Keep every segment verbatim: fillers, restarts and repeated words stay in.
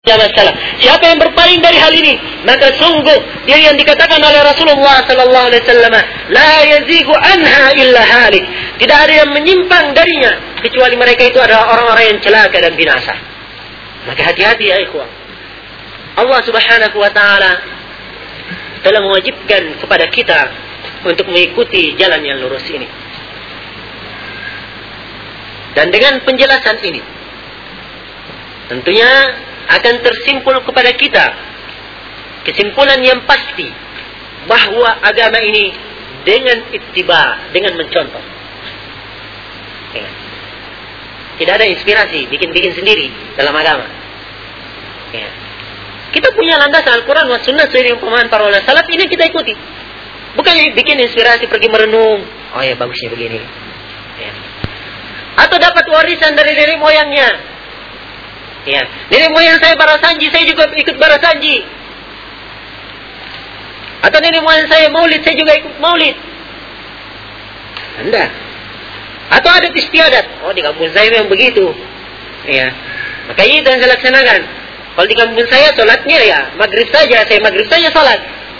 masalah. Siapa yang berpaling dari hal ini, maka sungguh dia yang dikatakan oleh Rasulullah sallallahu alaihi wasallam, la yazigu anha illa halik. Tidak ada yang menyimpang darinya kecuali mereka itu adalah orang-orang yang celaka dan binasa. Maka hati-hati ya ikhwah. Allah Subhanahu wa taala telah mewajibkan kepada kita untuk mengikuti jalan yang lurus ini. Dan dengan penjelasan ini tentunya akan tersimpul kepada kita kesimpulan yang pasti bahwa agama ini dengan ittiba, dengan mencontoh. Ya. Tidak ada inspirasi bikin-bikin sendiri dalam agama. Ya. Kita punya landasan Al-Quran wa Sunnah sesuai dengan pemahaman para ulama salaf, ini kita ikuti. Bukan bikin inspirasi pergi merenung, oh ya bagusnya begini. Ya. Atau dapat warisan dari nenek moyangnya. Ya, nenek moyang saya barasanji, saya juga ikut barasanji. Atau nenek moyang saya maulid, saya juga ikut maulid. Anda. Atau adat istiadat. Oh, di kampung saya memang begitu. Ya. Maka itu yang saya laksanakan. Kalau di kampung saya sholatnya ya maghrib saja, saya maghrib saja sholat.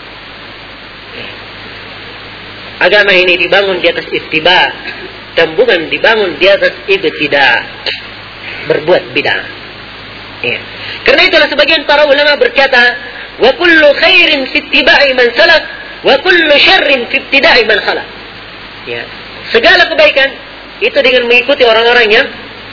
Ya. Agama ini dibangun di atas ittiba dan bukan dibangun di atas itu tidak berbuat bid'ah. Ya. Karena itulah sebagian para ulama berkata, wa kullu khairin fi ittiba'i man salaf, wa kullu syarrin fi ibtida'i man khalaf. Ya. Segala kebaikan itu dengan mengikuti orang-orang yang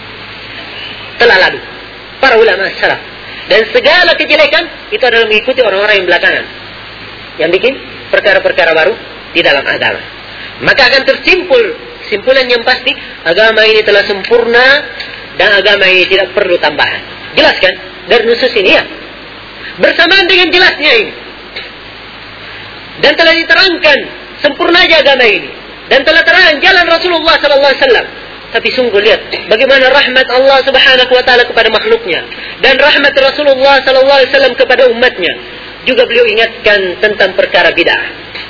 telah lalu, para ulama salaf. Dan segala kejelekan itu adalah mengikuti orang-orang yang belakangan, yang bikin perkara-perkara baru di dalam agama. Maka akan tersimpul simpulan yang pasti, agama ini telah sempurna dan agama ini tidak perlu tambahan. Jelas kan? Dari nusus ini ya. Bersamaan dengan jelasnya ini. Dan telah diterangkan sempurna aja agama ini. Dan telah terang jalan Rasulullah sallallahu alaihi wasallam. Tapi sungguh lihat bagaimana rahmat Allah Subhanahu wa taala kepada makhluknya dan rahmat Rasulullah sallallahu alaihi wasallam kepada umatnya. Juga beliau ingatkan tentang perkara bid'ah.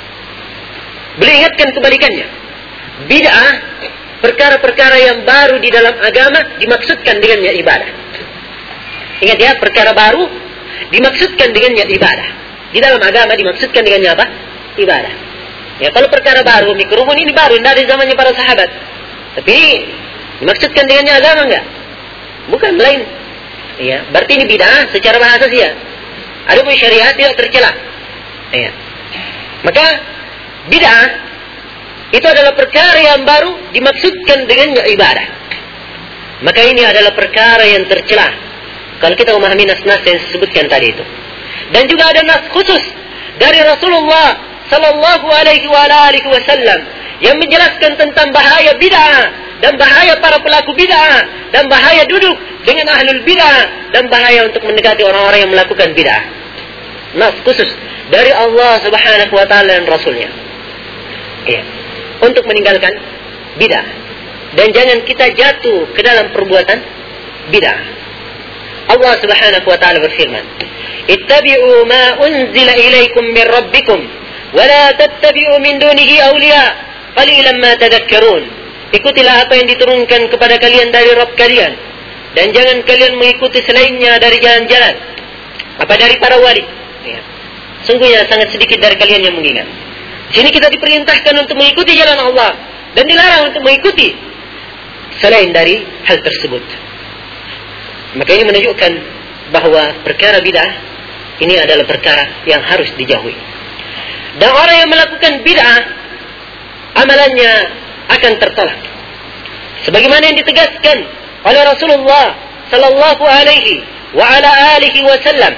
Beliau ingatkan kebalikannya. Bid'ah perkara-perkara yang baru di dalam agama dimaksudkan dengannya ibadah. Ingat ya, perkara baru dimaksudkan dengannya ibadah. Di dalam agama dimaksudkan dengannya apa? Ibadah. Ya, kalau perkara baru, mikrofon ini baru, tidak ada zamannya para sahabat. Tapi dimaksudkan dengannya agama enggak? Bukan, lain. Ya, berarti ini bid'ah secara bahasa sih ya. Adapun syariat tidak tercela. Ya. Maka bid'ah itu adalah perkara yang baru dimaksudkan dengannya ibadah. Maka ini adalah perkara yang tercela kalau kita memahami nas-nas yang disebutkan tadi itu. Dan juga ada nas khusus dari Rasulullah sallallahu alaihi wa alihi wasallam yang menjelaskan tentang bahaya bid'ah dan bahaya para pelaku bid'ah dan bahaya duduk dengan ahlul bid'ah dan bahaya untuk mendekati orang-orang yang melakukan bid'ah. Nas khusus dari Allah Subhanahu wa taala dan Rasulnya. Ya. Untuk meninggalkan bid'ah. Dan jangan kita jatuh ke dalam perbuatan bid'ah. Allah Subhanahu wa taala berfirman, "Ittabi'u ma unzila ilaikum min rabbikum wa la tattabi'u min dunihi awliya, qalilan ma tadhakkarun." Ikutilah apa yang diturunkan kepada kalian dari Rabb kalian dan jangan kalian mengikuti selainnya dari jalan-jalan apa dari para wali. Ya. Sungguhnya sangat sedikit dari kalian yang mengingat. Di sini kita diperintahkan untuk mengikuti jalan Allah dan dilarang untuk mengikuti selain dari hal tersebut. Maka ini menunjukkan bahwa perkara bid'ah ini adalah perkara yang harus dijauhi. Dan orang yang melakukan bid'ah, amalannya akan tertolak. Sebagaimana yang ditegaskan oleh Rasulullah sallallahu alaihi wa ala alihi wasallam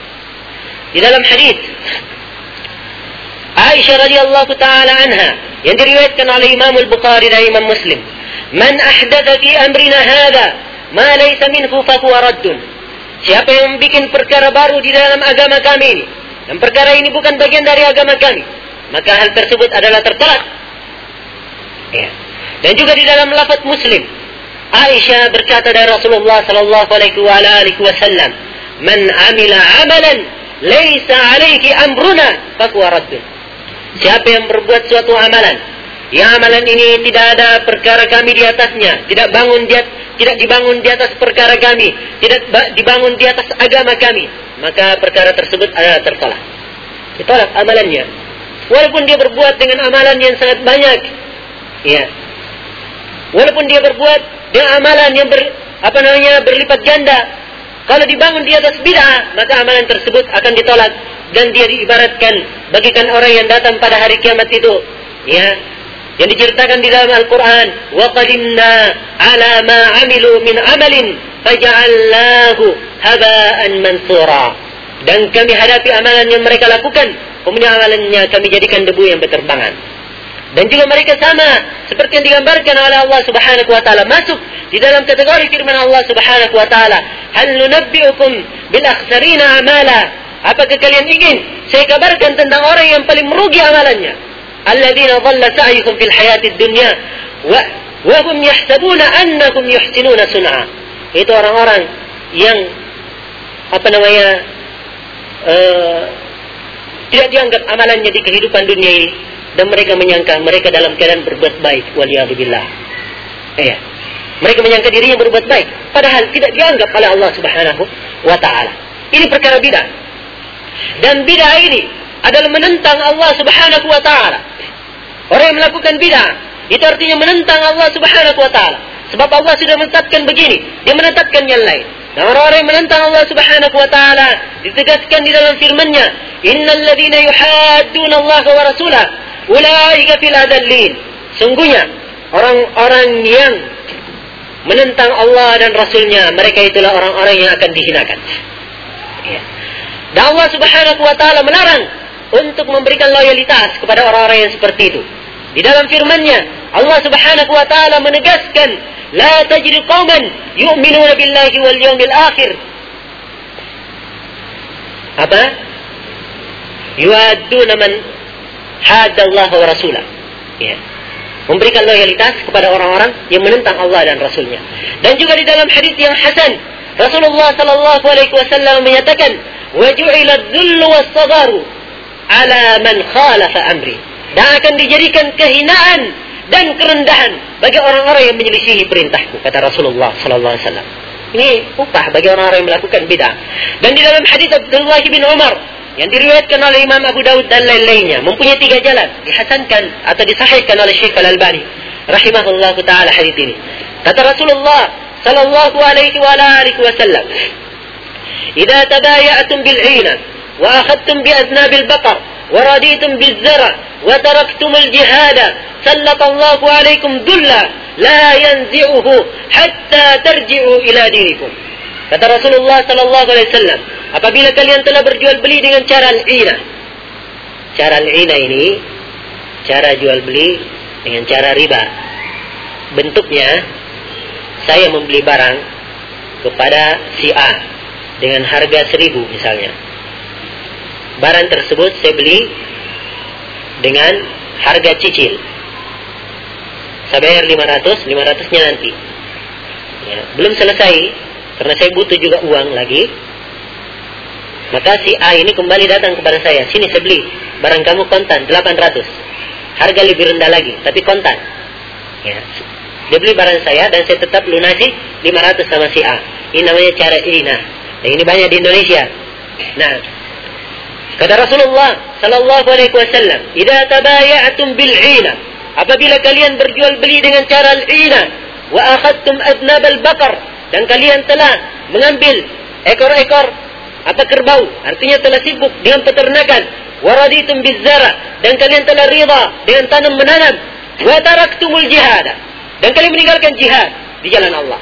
di dalam hadis Aisyah radhiyallahu taala anha yang diriwayatkan oleh Imam Al-Bukhari dan Imam Muslim, "Man ahdatha fi amrina hadha ma laysa minhu fa huwa raddun." Siapa yang bikin perkara baru di dalam agama kami ini dan perkara ini bukan bagian dari agama kami, maka hal tersebut adalah tertolak. Ya. Dan juga di dalam lafaz Muslim, Aisyah berkata dari Rasulullah sallallahu alaihi wasallam, "Man amila amalan laysa alaihi amruna fa huwa raddun." Siapa yang berbuat suatu amalan yang amalan ini tidak ada perkara kami di atasnya, tidak bangun di, tidak dibangun di atas perkara kami, tidak dibangun di atas agama kami, maka perkara tersebut adalah tertolak. Ditolak amalannya. Walaupun dia berbuat dengan amalan yang sangat banyak, ya. Walaupun dia berbuat dengan amalan yang ber, apa namanya berlipat ganda, kalau dibangun di atas bid'ah, maka amalan tersebut akan ditolak dan dia diibaratkan bagikan orang yang datang pada hari kiamat itu, ya, yang diceritakan di dalam Al-Quran, wa qadimna ala ma amilu min amalin faja'alnahu haba'an mansura. Dan kami hadapi amalan yang mereka lakukan, kemudian amalannya kami jadikan debu yang berterbangan. Dan juga mereka sama seperti yang digambarkan oleh Allah Subhanahu wa taala, masuk di dalam kategori firman Allah Subhanahu wa taala, hal nunabbi'ukum bil akhsarina amala. Apakah kalian ingin saya kabarkan tentang orang yang paling merugi amalannya? Alladzina dhalla sa'yuhum fil hayatid dunya wa wa hum yahsabuna annakum yuhsinuna sun'a. Itu orang-orang yang apa namanya uh, tidak dianggap amalannya di kehidupan dunia ini, dan mereka menyangka mereka dalam keadaan berbuat baik. Waliyadzubillah. Ya. Mereka menyangka dirinya berbuat baik, padahal tidak dianggap oleh Allah Subhanahu wa taala. Ini perkara bid'ah. Dan bid'ah ini adalah menentang Allah Subhanahu wa taala. Orang yang melakukan bid'ah itu artinya menentang Allah Subhanahu wa taala. Sebab Allah sudah menetapkan begini, dia menetapkan yang lain. Dan orang-orang yang menentang Allah Subhanahu wa taala ditegaskan di dalam firman-Nya, innal ladzina yuhadduna Allah wa rasulah ulaika fil adallin. Sungguhnya orang-orang yang menentang Allah dan Rasulnya, mereka itulah orang-orang yang akan dihinakan. Ya. Dan Allah Subhanahu wa taala melarang untuk memberikan loyalitas kepada orang-orang yang seperti itu. Di dalam firman-Nya, Allah Subhanahu wa taala menegaskan, la tajidu qauman yu'minuna billahi wal yawmil akhir. Apa? Yu'adduna man hadda Allah wa rasulah. Ya. Memberikan loyalitas kepada orang-orang yang menentang Allah dan Rasulnya. Dan juga di dalam hadis yang hasan, Rasulullah sallallahu alaihi wasallam menyatakan, wa ju'ila adh-dhullu was-sagharu ala man khalafa amri. Dan akan dijadikan kehinaan dan kerendahan bagi orang-orang yang menyelisihi perintahku, kata Rasulullah sallallahu alaihi wasallam. Ini upah bagi orang-orang yang melakukan bid'ah. Dan di dalam hadis Abdullah bin Umar yang diriwayatkan oleh Imam Abu Daud dan lain-lainnya, mempunyai tiga jalan, dihasankan atau disahihkan oleh Syekh Al-Albani rahimahullahu taala hadis ini. Kata Rasulullah sallallahu alaihi wa alihi wasallam, "Idza tabaya'tum bil 'ina wa akhadtum bi aznabil baqar wa raditum biz zar' wa taraktumul jihada sallallahu alaikum dulla la yanzi'uhu hatta tarji'u ila dinikum." Kata Rasulullah sallallahu alaihi wasallam, apabila kalian telah berjual beli dengan cara al-'ina. Cara al-'ina ini cara jual beli dengan cara riba. Bentuknya, saya membeli barang kepada si A dengan harga seribu misalnya. Barang tersebut saya beli dengan harga cicil. Saya bayar lima ratus, lima ratus-nya nanti. Ya, belum selesai, karena saya butuh juga uang lagi. Maka si A ini kembali datang kepada saya, sini saya beli barang kamu kontan delapan ratus. Harga lebih rendah lagi, tapi kontan. Ya. Dia beli barang saya dan saya tetap lunasi lima ratus sama si A. Ini namanya cara ina. Dan ini banyak di Indonesia. Nah, kata Rasulullah sallallahu alaihi wasallam, "Idza tabaya'tum bil 'ina." Apabila kalian berjual beli dengan cara al-'ina, wa akhadtum adnab al-baqar, dan kalian telah mengambil ekor-ekor atau kerbau, artinya telah sibuk dengan peternakan, wa raditum biz zar', dan kalian telah rida dengan tanam menanam, wa taraktumul jihad, dan kalian meninggalkan jihad di jalan Allah.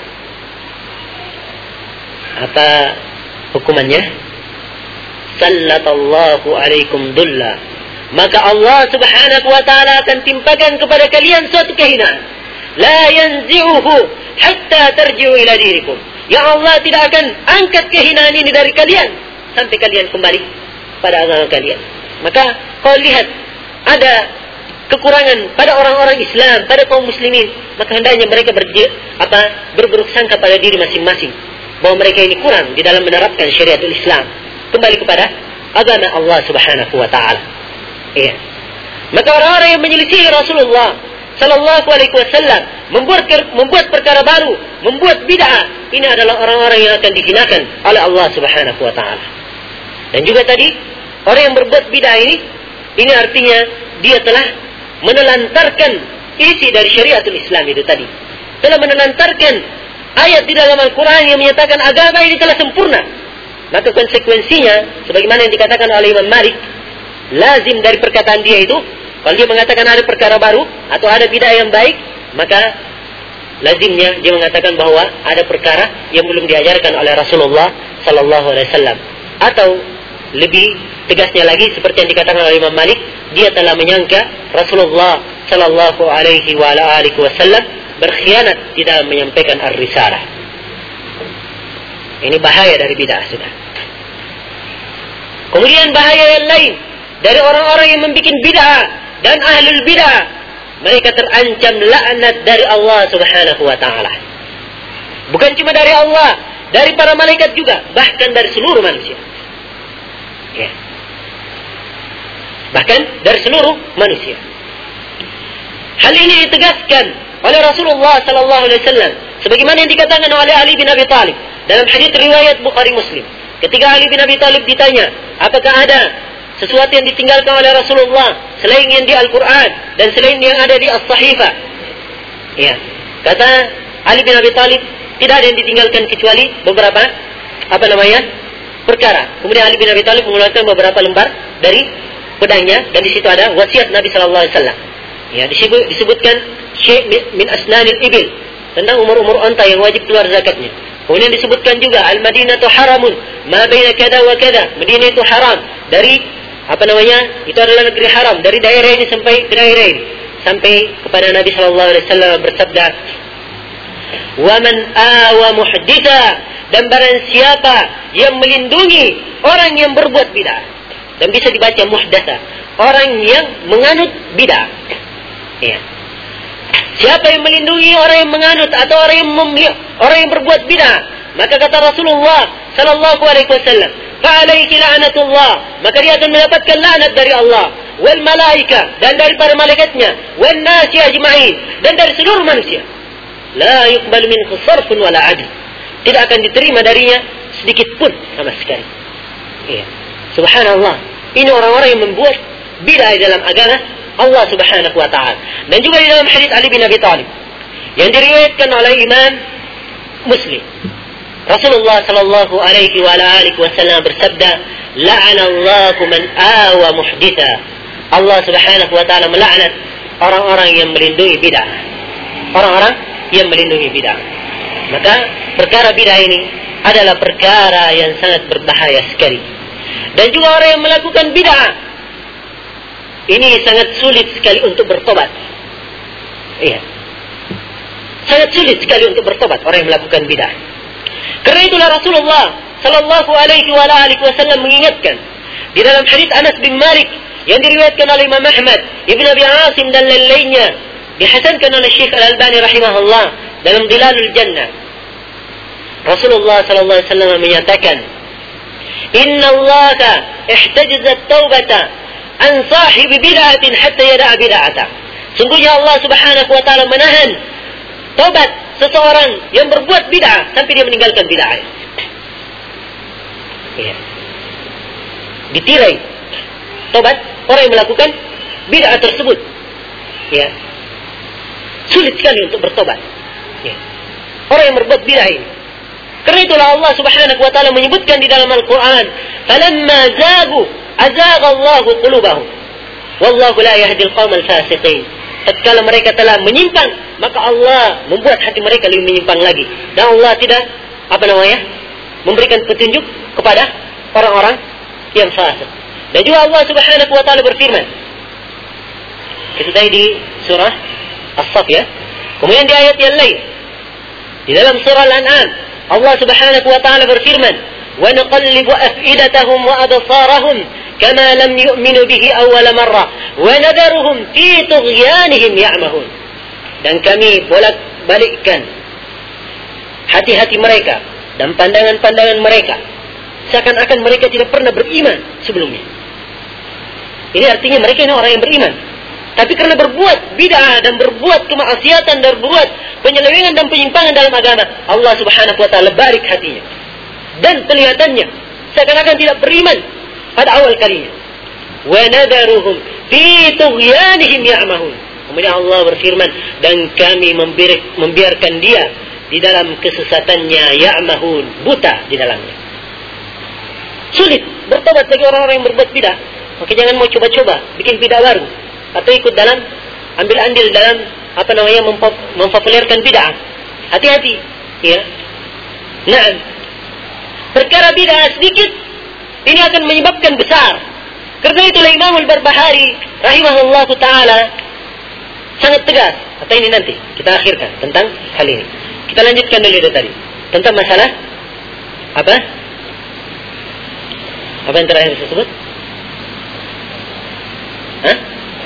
Apa hukumannya? Sallallahu alaikum dulla. Maka Allah Subhanahu wa taala akan timpakan kepada kalian suatu kehinaan. La yanzi'uhu hatta tarji'u ila dinikum. Ya Allah tidak akan angkat kehinaan ini dari kalian sampai kalian kembali pada agama kalian. Maka kau lihat ada kekurangan pada orang-orang Islam, pada kaum muslimin, maka hendaknya mereka berje, apa, berburuk sangka pada diri masing-masing bahwa mereka ini kurang di dalam menerapkan syariatul Islam, kembali kepada agama Allah Subhanahu wa taala. Iya. Maka orang-orang yang menyelisihi Rasulullah Sallallahu Alaihi Wasallam membuat membuat perkara baru, membuat bid'ah, ini adalah orang-orang yang akan dihinakan oleh Allah Subhanahu Wa Taala. Dan juga tadi orang yang berbuat bid'ah ini, ini artinya dia telah menelantarkan isi dari syariatul Islam itu tadi, telah menelantarkan ayat di dalam Al-Quran yang menyatakan agama ini telah sempurna. Maka konsekuensinya, sebagaimana yang dikatakan oleh Imam Malik, lazim dari perkataan dia itu, kalau dia mengatakan ada perkara baru atau ada bid'ah yang baik, maka lazimnya dia mengatakan bahwa ada perkara yang belum diajarkan oleh Rasulullah Sallallahu Alaihi Wasallam. Atau lebih tegasnya lagi, seperti yang dikatakan oleh Imam Malik, dia telah menyangka Rasulullah Sallallahu Alaihi Wasallam berkhianat di dalam menyampaikan ar-risalah. Ini bahaya dari bid'ah sudah. Kemudian bahaya yang lain dari orang-orang yang membuat bid'ah dan ahlul bid'ah, mereka terancam laknat dari Allah Subhanahu Wa Taala. Bukan cuma dari Allah, dari para malaikat juga, bahkan dari seluruh manusia. Ya. Bahkan dari seluruh manusia. Hal ini ditegaskan oleh Rasulullah Sallallahu Alaihi Wasallam, sebagaimana yang dikatakan oleh Ali bin Abi Thalib dalam hadits riwayat Bukhari Muslim. Ketika Ali bin Abi Thalib ditanya, apakah ada sesuatu yang ditinggalkan oleh Rasulullah selain yang di Al-Quran dan selain yang ada di As-Sahifah? Ya, kata Ali bin Abi Thalib, tidak ada yang ditinggalkan kecuali beberapa apa namanya perkara. Kemudian Ali bin Abi Thalib mengeluarkan beberapa lembar dari pedangnya, dan di situ ada wasiat Nabi Sallallahu Alaihi Wasallam. Ya, disebut, disebutkan syai' min asnanil ibil, tentang umur-umur onta yang wajib keluar zakatnya. Kemudian disebutkan juga al-Madinatu haramun ma baina kada wa kada. Madinah itu haram dari apa namanya? Itu adalah negeri haram dari daerah ini sampai ke daerah ini. Sampai kepada Nabi sallallahu alaihi wasallam bersabda, "Wa man awa muhditha," dan barang siapa yang melindungi orang yang berbuat bid'ah. Dan bisa dibaca muhdatsa, orang yang menganut bid'ah. Ya. Siapa yang melindungi orang yang menganut atau orang yang memli- orang yang berbuat bid'ah, maka kata Rasulullah sallallahu alaihi wasallam, fa alaihi la'natullah, maka dia akan mendapatkan laknat dari Allah, wal malaika, dan dari para malaikatnya, wan nasi ajma'in, dan dari seluruh manusia. La yuqbalu minhu sarfun wala 'adl, tidak akan diterima darinya sedikit pun sama sekali. Ya. Subhanallah, ini orang-orang yang membuat bid'ah dalam agama Allah Subhanahu wa ta'ala. Dan juga di dalam hadits Ali bin Abi Thalib yang diriwayatkan oleh Imam Muslim, Rasulullah sallallahu alaihi wa alihi wasallam bersabda, la'anallahu man awa muhditha. Allah Subhanahu wa ta'ala melaknat orang-orang yang melindungi bid'ah. Orang-orang yang melindungi bid'ah. Maka perkara bid'ah ini adalah perkara yang sangat berbahaya sekali. Dan juga orang yang melakukan bid'ah ini sangat sulit sekali untuk bertobat. Iya. Sangat sulit sekali untuk bertobat orang yang melakukan bid'ah. Karena itulah Rasulullah sallallahu alaihi wa alihi wasallam mengingatkan di dalam hadis Anas bin Malik yang diriwayatkan oleh Imam Ahmad, Ibn Abi Asim dan lain-lainnya, dihasankan oleh Syekh Al-Albani rahimahullah dalam Dhilalul Jannah. Rasulullah sallallahu alaihi wasallam menyatakan, "Inna Allaha ihtajaza at-taubata an sahibi bid'atin hatta yada'a bid'ata." Sungguhnya Allah Subhanahu wa ta'ala menahan tobat seseorang yang berbuat bid'ah sampai dia meninggalkan bid'ah. Ya. Ditirai tobat orang yang melakukan bid'ah tersebut. Ya. Sulit sekali untuk bertobat. Ya. Orang yang berbuat bid'ah ini. Karena itulah Allah Subhanahu wa ta'ala menyebutkan di dalam Al-Quran, "Falamma zagu azagha Allahu qulubahum wallahu la yahdi al-qawmal fasiqin." Tatkala mereka telah menyimpang, maka Allah membuat hati mereka lebih menyimpang lagi, dan Allah tidak apa namanya memberikan petunjuk kepada orang-orang yang fasik. Dan juga Allah Subhanahu wa ta'ala berfirman, itu tadi di surah As-Saff ya. Kemudian di ayat yang lain di dalam surah Al-An'am, Allah Subhanahu wa ta'ala berfirman, "Wa nuqallibu af'idatahum wa absarahum kama lam yu'minu bihi awwala marrah wa nadharuhum fi tughyanihim ya'mahun." Dan kami bolak-balikkan hati-hati mereka dan pandangan-pandangan mereka seakan-akan mereka tidak pernah beriman sebelumnya. Ini artinya mereka ini orang yang beriman, Tapi karena berbuat bid'ah dan berbuat kemaksiatan dan berbuat penyelewengan dan penyimpangan dalam agama, Allah Subhanahu wa taala barik hatinya. Dan kelihatannya seakan-akan tidak beriman pada awal kalinya. Wa nadaruhum fi tughyanihim ya'mahun. Kemudian Allah berfirman, dan kami membiarkan dia di dalam kesesatannya ya'mahun, buta di dalamnya. Sulit bertobat bagi orang-orang yang berbuat bid'ah. Maka jangan mau coba-coba bikin bid'ah baru atau ikut dalam ambil andil dalam apa namanya mempopulerkan bid'ah. Hati-hati, ya. Nah, perkara bid'ah sedikit ini akan menyebabkan besar. Karena itulah Imam Al-Barbahari rahimahullah taala sangat tegas. Atau ini nanti kita akhirkan tentang hal ini. Kita lanjutkan dulu itu tadi tentang masalah apa? Apa yang terakhir saya sebut? Hah?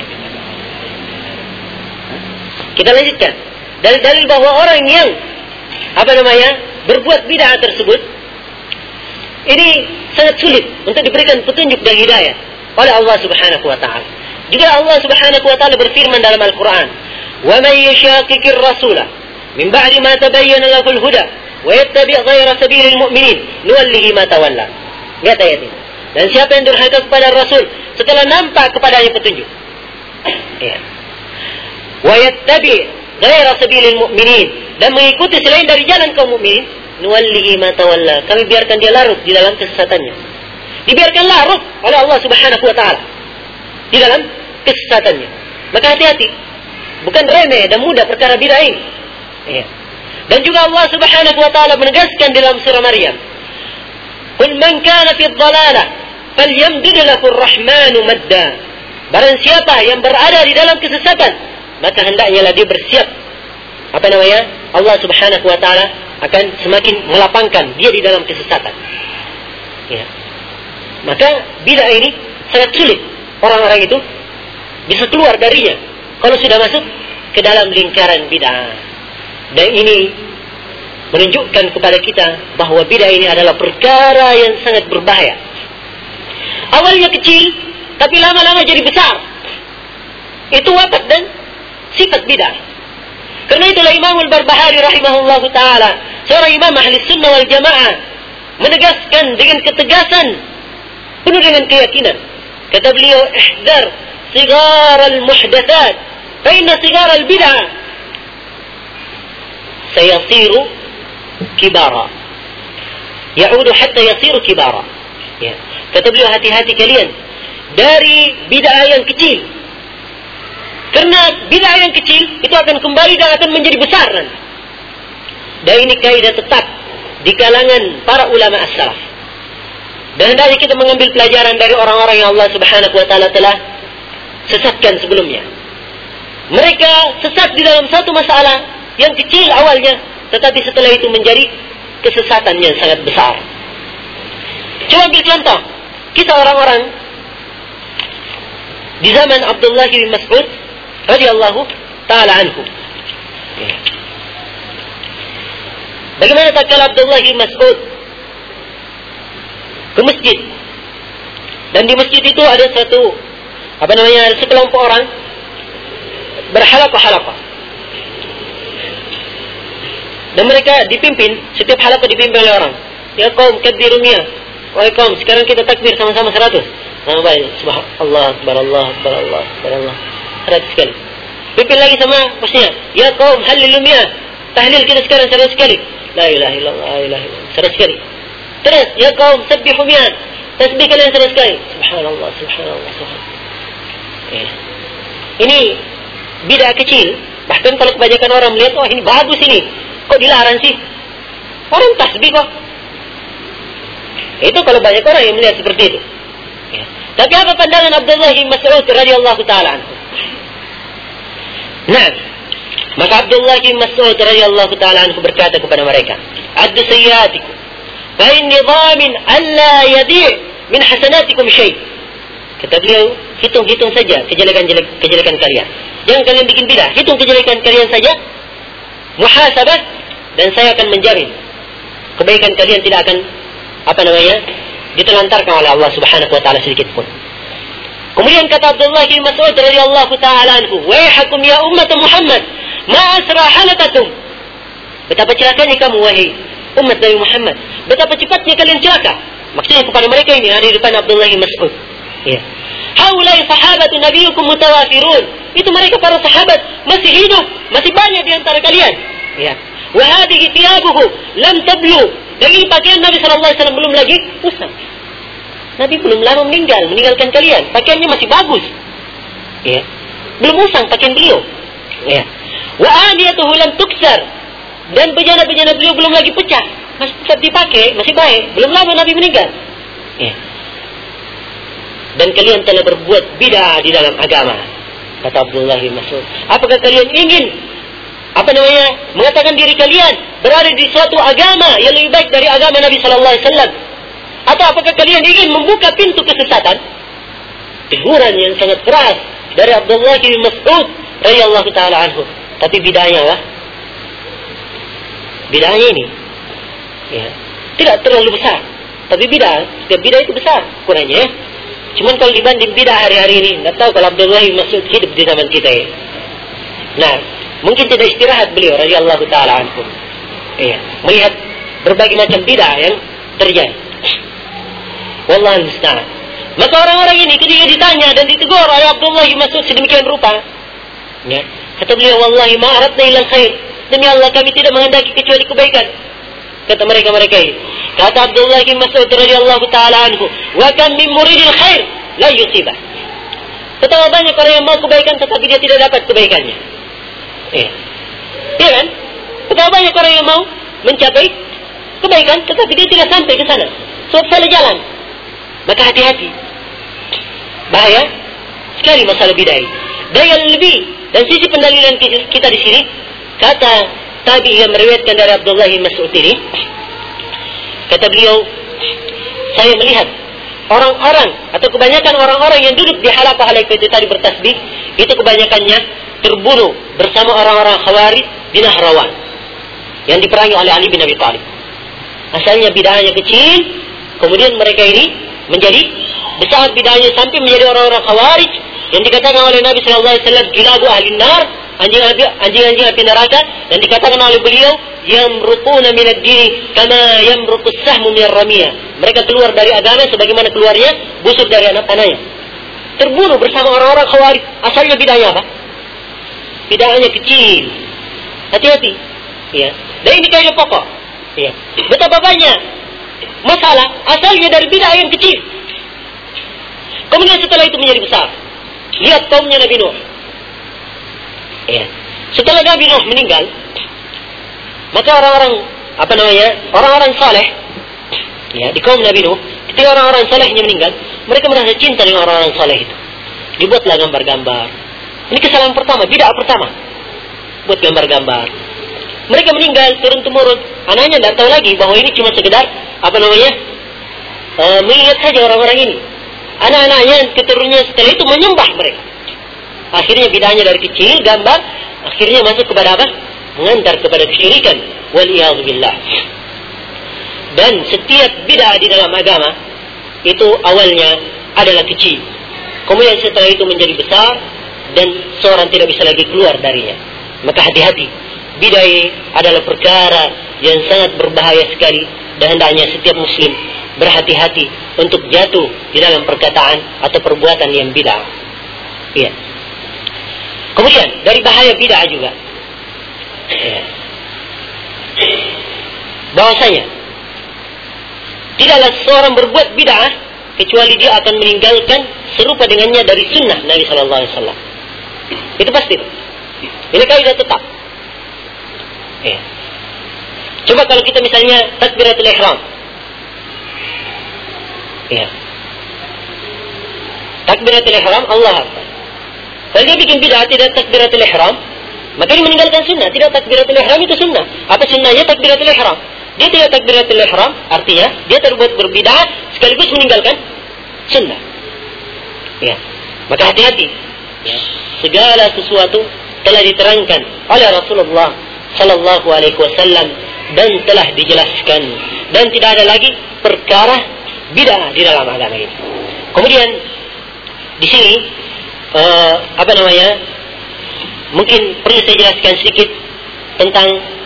Kita lanjutkan. Dalil-dalil bahwa orang yang apa namanya berbuat bid'ah tersebut ini sangat sulit untuk diberikan petunjuk dan hidayah oleh Allah Subhanahu wa taala. Juga Allah Subhanahu wa taala berfirman dalam Al-Qur'an, "Wa may yushaqiqir rasula min ba'di ma tabayyana lahu al-huda wa yattabi' ghayra sabilil mu'minin nuwallihi ma tawalla." Lihat ayat ini. Dan siapa yang durhaka kepada Rasul setelah nampak kepadanya petunjuk, ya, wa yattabi' ghayra sabilil mu'minin, dan mengikuti selain dari jalan kaum mukminin, nuwallihi ma tawalla, kami biarkan dia larut di dalam kesesatannya. Dibiarkan larut oleh Allah Subhanahu wa taala di dalam kesesatannya. Maka hati-hati, bukan remeh dan mudah perkara bid'ah ini. Ya. Dan juga Allah Subhanahu wa taala menegaskan dalam surah Maryam, "Qul man kana fi dhalalah falyamdud lahu ar-rahmanu madda." Barang siapa yang berada di dalam kesesatan, maka hendaknya lah dia bersiap. Apa namanya? Allah Subhanahu wa taala akan semakin melapangkan dia di dalam kesesatan. Ya. Maka bid'ah ini sangat sulit orang-orang itu bisa keluar darinya kalau sudah masuk ke dalam lingkaran bid'ah. Dan ini menunjukkan kepada kita bahwa bid'ah ini adalah perkara yang sangat berbahaya. Awalnya kecil, tapi lama-lama jadi besar. Itu watak dan sifat bid'ah. Karena itulah Imam Al-Barbahari rahimahullah ta'ala, seorang imam ahli sunnah wal jamaah, menegaskan dengan ketegasan, penuh dengan keyakinan. Kata beliau, "Ihdar sigar al-muhdathat, fa inna sigar al-bid'ah sayasiru kibara. Ya'udu hatta yasiru kibara." Ya. Kata beliau, hati-hati kalian dari bid'ah yang kecil. Karena bid'ah yang kecil itu akan kembali dan akan menjadi besar nanti. Dan ini kaidah tetap di kalangan para ulama as-salaf. Dan hendaknya kita mengambil pelajaran dari orang-orang yang Allah Subhanahu wa taala telah sesatkan sebelumnya. Mereka sesat di dalam satu masalah yang kecil awalnya, tetapi setelah itu menjadi kesesatan yang sangat besar. Coba ambil contoh kisah orang-orang di zaman Abdullah bin Mas'ud radhiyallahu taala anhu. Bagaimana tatkala Abdullah bin Mas'ud ke masjid, dan di masjid itu ada satu apa namanya sekelompok orang berhalaqah-halaqah, dan mereka dipimpin, setiap halaqah dipimpin oleh orang. Ya kaum kabbiru miyah, wahai kaum sekarang kita takbir sama-sama seratus. Sama baik, subhanallah, akbar, Allah akbar, Allah akbar, Allah seratus sekali. Pimpin lagi sama maksudnya, ya kaum halilu miyah, tahlil kita sekarang seratus sekali. La ilaha illallah, la ilaha illallah seratus sekali. Terus, ya kaum sabbihu miyah, tasbih kalian seratus sekali. Subhanallah, subhanallah, subhanallah. Ya. Ini bid'ah kecil. Bahkan kalau kebanyakan orang melihat, wah ini bagus ini, kok dilarang sih? Orang tasbih kok. Itu kalau banyak orang yang melihat seperti itu. Ya. Tapi apa pandangan Abdullah bin Mas'ud radhiyallahu taala anhu? Nah, maka Abdullah bin Mas'ud radhiyallahu taala anhu berkata kepada mereka, "Addu sayyiatikum, fa in nizamin alla yadi' min hasanatikum syai'." Kata beliau, hitung-hitung saja kejelekan-kejelekan kalian. Jangan kalian bikin bidah, hitung kejelekan kalian saja, muhasabah, dan saya akan menjamin kebaikan kalian tidak akan apa namanya ditelantarkan oleh Allah Subhanahu wa taala sedikit pun. Kemudian kata Abdullah bin Mas'ud radhiyallahu taala anhu, "Waihakum ya ummat Muhammad, ma asra halakatum." Betapa celakanya kamu wahai umat Nabi Muhammad. Betapa cepatnya kalian celaka. Maksudnya kepada mereka ini ada di depan Abdullah bin Mas'ud. Ya. Haulai sahabatu nabiyukum mutawafirun. Itu mereka para sahabat masih hidup, masih banyak di antara kalian. Ya. Wa hadhihi thiyabuhu lam tablu. Dan ini pakaian Nabi sallallahu alaihi wasallam belum lagi usang. Nabi belum lama meninggal, meninggalkan kalian. Pakaiannya masih bagus. Ya. Belum usang pakaian beliau. Ya. Wa aniyatuhu lam tuksar. Dan bejana-bejana beliau belum lagi pecah. Masih tetap dipakai, masih baik. Belum lama Nabi meninggal. Ya. Dan kalian telah berbuat bid'ah di dalam agama. Kata Abdullah bin Mas'ud. Apakah kalian ingin apa namanya mengatakan diri kalian berada di suatu agama yang lebih baik dari agama Nabi Sallallahu Alaihi Wasallam? Atau apakah kalian ingin membuka pintu kesesatan? Teguran yang sangat keras dari Abdullah bin Mas'ud radhiyallahu taala anhu. Tapi bid'ahnya lah, bid'ahnya ini, ya, tidak terlalu besar. Tapi bid'ah, setiap bid'ah itu besar kurangnya. Ya. Cuman kalau dibanding bid'ah hari-hari ini, tidak tahu kalau Abdullah bin Mas'ud hidup di zaman kita ya. Nah, mungkin tidak istirahat beliau radhiyallahu taala anhu. Iya, melihat berbagai macam bid'ah yang terjadi. Wallahu musta'an. Maka orang-orang ini ketika ditanya dan ditegur oleh Abdullah bin Mas'ud sedemikian rupa, ya, kata beliau, "Wallahi ma aradna illa khair." Demi Allah kami tidak menghendaki kecuali kebaikan. Kata mereka-mereka ini. Kata Abdullah bin Mas'ud radhiyallahu taala anhu, "Wa kam min muridil khair la yusibah." Betapa banyak orang yang mau kebaikan tetapi dia tidak dapat kebaikannya. Iya. Iya kan? Betapa banyak orang yang mau mencapai kebaikan tetapi dia tidak sampai ke sana. Sebab salah jalan. Maka hati-hati. Bahaya sekali masalah bid'ah. Dan yang lebih dan sisi pendalilan kita di sini, kata tabi yang meriwayatkan dari Abdullah bin Mas'ud ini, kata beliau, saya melihat orang-orang atau kebanyakan orang-orang yang duduk di halaqah-halaqah itu tadi bertasbih, itu kebanyakannya terbunuh bersama orang-orang Khawarij di Nahrawan yang diperangi oleh Ali bin Abi Thalib. Asalnya bid'ahnya kecil, kemudian mereka ini menjadi besar bid'ahnya sampai menjadi orang-orang Khawarij yang dikatakan oleh Nabi sallallahu alaihi wasallam kilabu ahli nar, anjing-anjing api neraka, dan dikatakan oleh beliau yamruquna min ad-din kama yamruqus sahmu min ar-ramiyah. Mereka keluar dari agama sebagaimana keluarnya busur dari anak panahnya. Terbunuh bersama orang-orang Khawarij. Asalnya bid'ahnya apa? Bid'ahnya kecil. Hati-hati. Ya. Dan ini kaidah pokok. Ya. Betapa banyak masalah asalnya dari bid'ah yang kecil. Kemudian setelah itu menjadi besar. Lihat kaumnya Nabi Nuh. Ya. Setelah Nabi Nuh meninggal, maka orang-orang apa namanya? Orang-orang saleh, ya, di kaum Nabi Nuh, ketika orang-orang salehnya meninggal, mereka merasa cinta dengan orang-orang saleh itu. Dibuatlah gambar-gambar. Ini kesalahan pertama, bid'ah pertama. Buat gambar-gambar. Mereka meninggal turun temurun, anaknya tidak tahu lagi bahwa ini cuma sekedar apa namanya? E, melihat saja orang-orang ini. Anak-anaknya, keturunannya setelah itu menyembah mereka. Akhirnya bid'ahnya dari kecil, gambar, akhirnya masuk kepada apa? Mengantar kepada kesyirikan. Waliyahzubillah. Dan setiap bid'ah di dalam agama, itu awalnya adalah kecil. Kemudian setelah itu menjadi besar, dan seorang tidak bisa lagi keluar darinya. Maka hati-hati. Bid'ah adalah perkara yang sangat berbahaya sekali. Dan hendaknya setiap muslim berhati-hati untuk jatuh di dalam perkataan atau perbuatan yang bid'ah. Iya. Kemudian dari bahaya bid'ah juga, ya, bahwasanya tidaklah seorang berbuat bid'ah kecuali dia akan meninggalkan serupa dengannya dari sunnah Nabi Sallallahu Alaihi Wasallam. Itu pasti. Ini kaidah tetap. Ya. Coba kalau kita misalnya takbiratul ihram. Ya. Takbiratul ihram, Allah Akbar. Kalau dia bikin bid'ah tidak takbiratul ihram, maka dia meninggalkan sunnah. Tidak takbiratul ihram itu sunnah. Apa sunnahnya takbiratul ihram? Dia tidak takbiratul ihram, artinya dia terbuat berbid'ah sekaligus meninggalkan sunnah. Ya. Maka hati-hati. Ya. Segala sesuatu telah diterangkan oleh Rasulullah Sallallahu Alaihi Wasallam dan telah dijelaskan, dan tidak ada lagi perkara bid'ah di dalam agama ini. Kemudian di sini uh, apa namanya? Mungkin perlu saya jelaskan sedikit tentang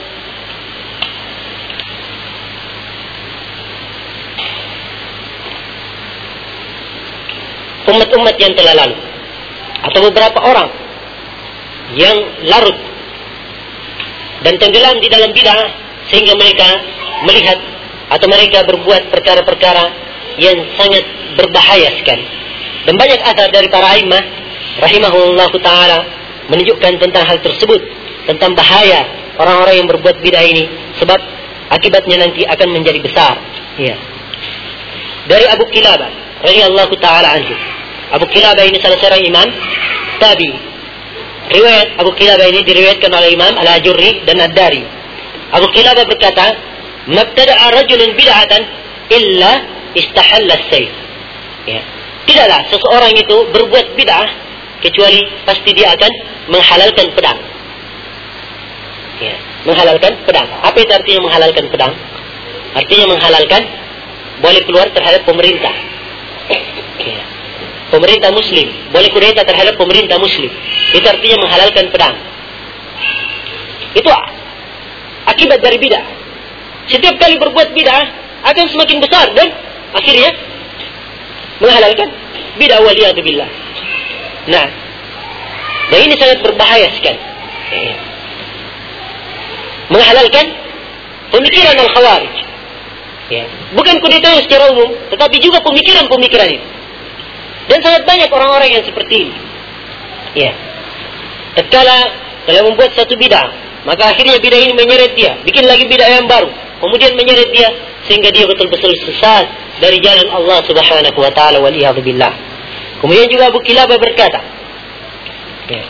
umat-umat yang telah lalu atau beberapa orang yang larut dan tenggelam di dalam bid'ah sehingga mereka melihat atau mereka berbuat perkara-perkara yang sangat berbahaya sekali. Dan banyak asar dari para imam rahimahullahu taala menunjukkan tentang hal tersebut, tentang bahaya orang-orang yang berbuat bid'ah ini, sebab akibatnya nanti akan menjadi besar. Ya. Dari Abu Kilabah radhiyallahu taala anhu. Abu Kilabah ini salah seorang imam tabi. Riwayat Abu Kilabah ini diriwayatkan oleh Imam Al-Ajurri dan Ad-Dari. Abu Kilabah berkata, "Mabtada'a rajulun bid'atan illa istahalla as-sayf." Ya. Tidaklah seseorang itu berbuat bid'ah kecuali pasti dia akan menghalalkan pedang. Ya, menghalalkan pedang. Apa itu artinya menghalalkan pedang? Artinya menghalalkan boleh keluar terhadap pemerintah. Ya. Pemerintah muslim boleh kudeta terhadap pemerintah muslim. Itu artinya menghalalkan pedang. Itu akibat dari bid'ah. Setiap kali berbuat bid'ah akan semakin besar dan akhirnya menghalalkan bid'ah waliyadzubillah. Nah, dan ini sangat berbahaya sekali. Menghalalkan pemikiran al-khawarij. Ya. Bukan kudeta secara umum, tetapi juga pemikiran-pemikiran itu. Dan sangat banyak orang-orang yang seperti ini. Ya. Tatkala dalam membuat satu bid'ah, maka akhirnya bid'ah ini menyeret dia, bikin lagi bid'ah yang baru, kemudian menyeret dia sehingga dia betul-betul sesat dari jalan Allah Subhanahu wa taala waliyadzubillah. Kemudian juga Abu Kilabah berkata, ya.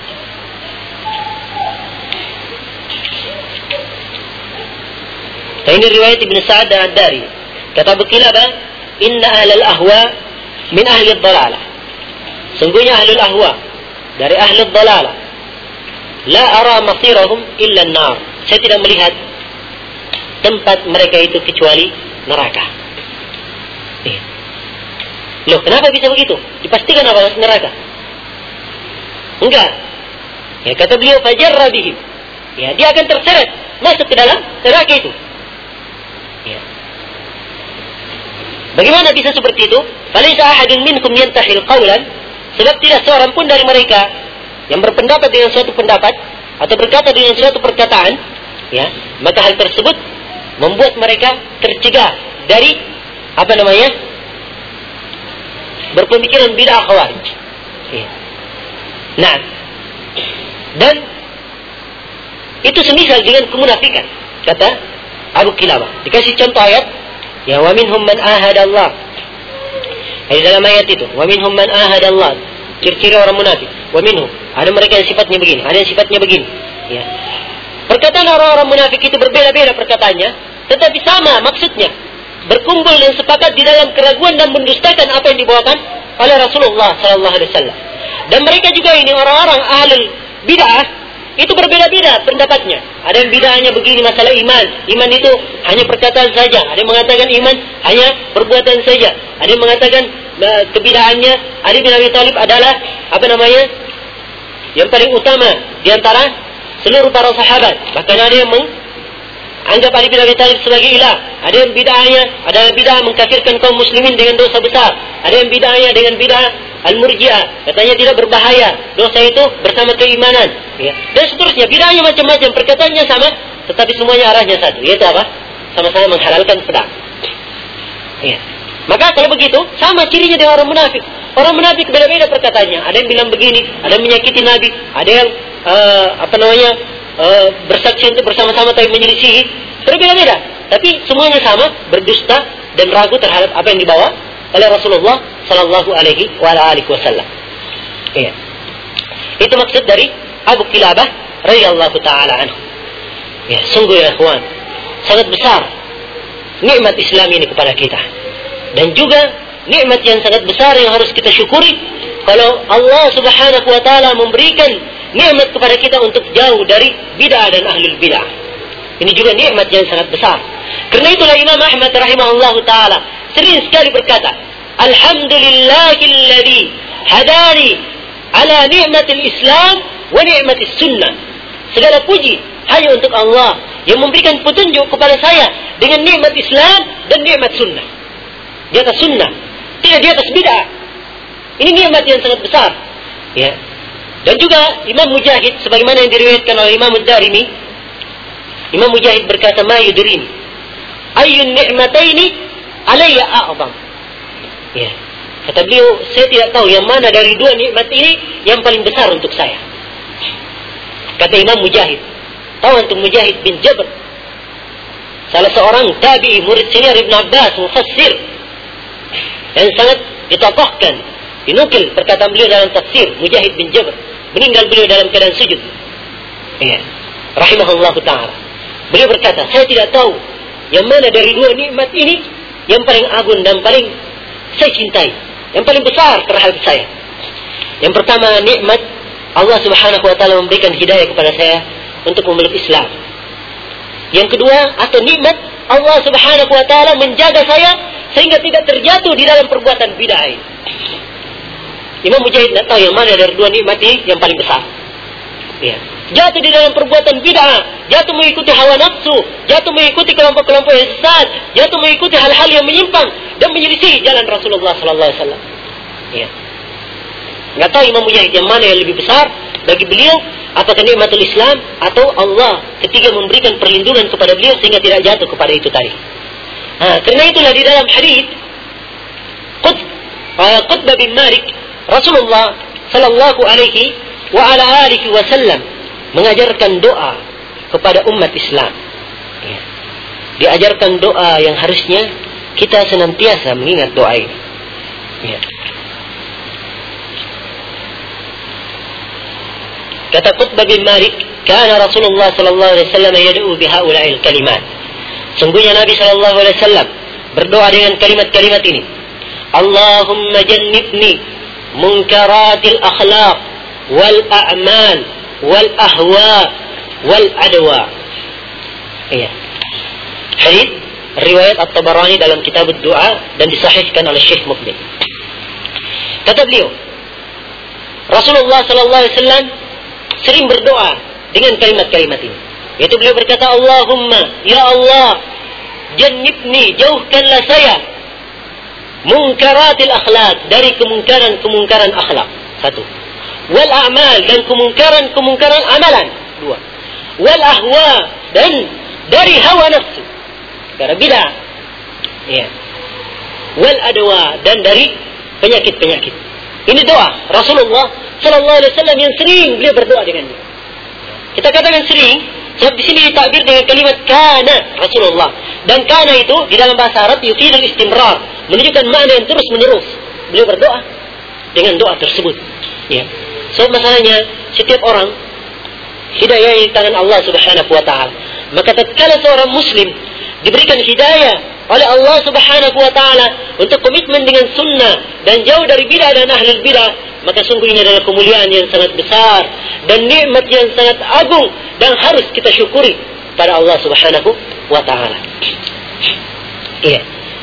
Ini riwayat Ibn Sa'ad dan Ad-Dari. Kata Abu Kilabah, "Inna ahlal ahwa min ahli ad-dalalah." Sungguhnya ahlul ahwa dari ahli ad-dalalah, la ara masirahum illa an-nar. Saya tidak melihat tempat mereka itu kecuali neraka. Eh. Loh, kenapa bisa begitu? Dipastikan apa neraka? Enggak. Ya, kata beliau, fajarra bihim. Ya, dia akan terseret masuk ke dalam neraka itu. Ya. Bagaimana bisa seperti itu? Falaysa ahadun minkum yantahil qawlan, sebab tidak seorang pun dari mereka yang berpendapat dengan suatu pendapat atau berkata dengan suatu perkataan, ya, maka hal tersebut membuat mereka tercegah dari apa namanya? Berpemikiran bid'ah khawarij. Ya. Nah, dan itu semisal dengan kemunafikan, kata Abu Kilabah. Dikasih contoh ayat, ya, wa minhum man ahadallah. Di dalam ayat itu, wa minhum man ahadallah, ciri-ciri orang munafik. Wa minhum, ada mereka yang sifatnya begini, ada yang sifatnya begini. Ya. Perkataan orang-orang munafik itu berbeda-beda perkataannya, tetapi sama maksudnya. Berkumpul dan sepakat di dalam keraguan dan mendustakan apa yang dibawakan oleh Rasulullah sallallahu alaihi wasallam. Dan mereka juga ini orang-orang ahlul bid'ah itu berbeda-beda pendapatnya. Ada yang bid'ahnya begini masalah iman. Iman itu hanya perkataan saja. Ada yang mengatakan iman hanya perbuatan saja. Ada yang mengatakan uh, kebid'ahannya Ali bin Abi Thalib adalah apa namanya? Yang paling utama di antara seluruh para sahabat. Bahkan ada yang menganggap Ali bin Abi Thalib sebagai ilah. Ada yang bid'ahnya adalah bid'ah mengkafirkan kaum muslimin dengan dosa besar. Ada yang bid'ahnya dengan bid'ah al-murji'ah, katanya tidak berbahaya, dosa itu bersama keimanan, ya. Dan seterusnya, bid'ahnya macam-macam, perkataannya sama, tetapi semuanya arahnya satu, yaitu apa? Sama-sama menghalalkan pedang. Ya. Maka kalau begitu, sama cirinya dengan orang munafik. Orang munafik beda-beda perkataannya. Ada yang bilang begini, ada yang menyakiti Nabi, ada yang uh, apa namanya uh, bersaksi untuk bersama-sama tapi menyelisihi, berbeda-beda. Tapi semuanya sama, berdusta dan ragu terhadap apa yang dibawa oleh Rasulullah sallallahu alaihi wa alihi wasallam. Iya. Itu maksud dari Abu Kilabah radhiyallahu taala anhu. Ya, sungguh ya ikhwan, sangat besar nikmat Islam ini kepada kita. Dan juga nikmat yang sangat besar yang harus kita syukuri kalau Allah Subhanahu wa taala memberikan nikmat kepada kita untuk jauh dari bid'ah dan ahlul bid'ah. Ini juga nikmat yang sangat besar. Karena itulah Imam Ahmad rahimahullahu taala sering sekali berkata, alhamdulillahilladzi hadani ala ni'matil Islam wa ni'matis sunnah. Segala puji hanya untuk Allah yang memberikan petunjuk kepada saya dengan nikmat Islam dan nikmat sunnah. Di atas sunnah, tidak di atas bid'ah. Ini nikmat yang sangat besar. Ya. Dan juga Imam Mujahid, sebagaimana yang diriwayatkan oleh Imam Ad-Darimi, Imam Mujahid berkata, "Ma yudrini ayyun ni'mataini alayya a'zam." Ya. Kata beliau, saya tidak tahu yang mana dari dua nikmat ini yang paling besar untuk saya. Kata Imam Mujahid, tahu antum Mujahid bin Jabr, salah seorang tabi'i murid senior Ibn Abbas, mufassir yang sangat ditokohkan, dinukil perkataan beliau dalam tafsir. Mujahid bin Jabr meninggal beliau dalam keadaan sujud. Ya, rahimahullah taala. Beliau berkata, saya tidak tahu yang mana dari dua nikmat ini yang paling agung dan paling saya cintai, yang paling besar terhadap saya. Yang pertama, nikmat Allah Subhanahu wa taala memberikan hidayah kepada saya untuk memeluk Islam. Yang kedua, atau nikmat Allah Subhanahu wa taala menjaga saya sehingga tidak terjatuh di dalam perbuatan bid'ah ini. Imam Mujahid tidak tahu yang mana dari dua nikmat ini yang paling besar. Ya. Jatuh di dalam perbuatan bid'ah, jatuh mengikuti hawa nafsu, jatuh mengikuti kelompok-kelompok yang sesat, jatuh mengikuti hal-hal yang menyimpang dan menyelisih jalan Rasulullah sallallahu alaihi wasallam. Ya. Enggak tahu Imam Mujahid yang mana yang lebih besar bagi beliau, apakah nikmatul Islam atau Allah ketika memberikan perlindungan kepada beliau sehingga tidak jatuh kepada itu tadi. Nah, karena itulah di dalam hadis Qut uh, Qutbah bin Malik, Rasulullah sallallahu alaihi wa ala alihi wasallam mengajarkan doa kepada umat Islam. Ya. Diajarkan doa yang harusnya kita senantiasa mengingat doa ini. Ya. Kata Qutbah bin Malik, "Kana Rasulullah sallallahu alaihi wasallam yad'u bi haula'il kalimat." Sungguhnya Nabi sallallahu alaihi wasallam berdoa dengan kalimat-kalimat ini. "Allahumma jannibni munkaratil akhlaq wal a'mal wal ahwa wal adwa." Iya. Hadis riwayat At-Tabarani dalam kitab Ad-Du'a dan disahihkan oleh Syekh Mukbil. Kata beliau, Rasulullah sallallahu alaihi wasallam sering berdoa dengan kalimat-kalimat ini. Yaitu beliau berkata, "Allahumma, ya Allah, jannibni, jauhkanlah saya munkaratil akhlaq, dari kemungkaran-kemungkaran akhlak." Satu. Wal a'mal, dan kemungkaran-kemungkaran amalan. Dua. Wal ahwa, dan dari hawa nafsu, dari bid'ah. Ya. Wal adwa, dan dari penyakit-penyakit. Ini doa Rasulullah sallallahu alaihi wasallam yang sering beliau berdoa dengannya. Kita katakan sering, sebab di sini ditakbir dengan kalimat kana Rasulullah. Dan kana itu di dalam bahasa Arab yufidul istimrar, menunjukkan makna yang terus menerus. Beliau berdoa dengan doa tersebut. Ya. Sebab masalahnya setiap orang hidayah di tangan Allah Subhanahu wa taala. Maka tatkala seorang muslim diberikan hidayah oleh Allah Subhanahu wa taala untuk komitmen dengan sunnah dan jauh dari bid'ah dan ahli bid'ah, maka sungguh ini adalah kemuliaan yang sangat besar dan nikmat yang sangat agung dan harus kita syukuri pada Allah Subhanahu wa taala. Iya.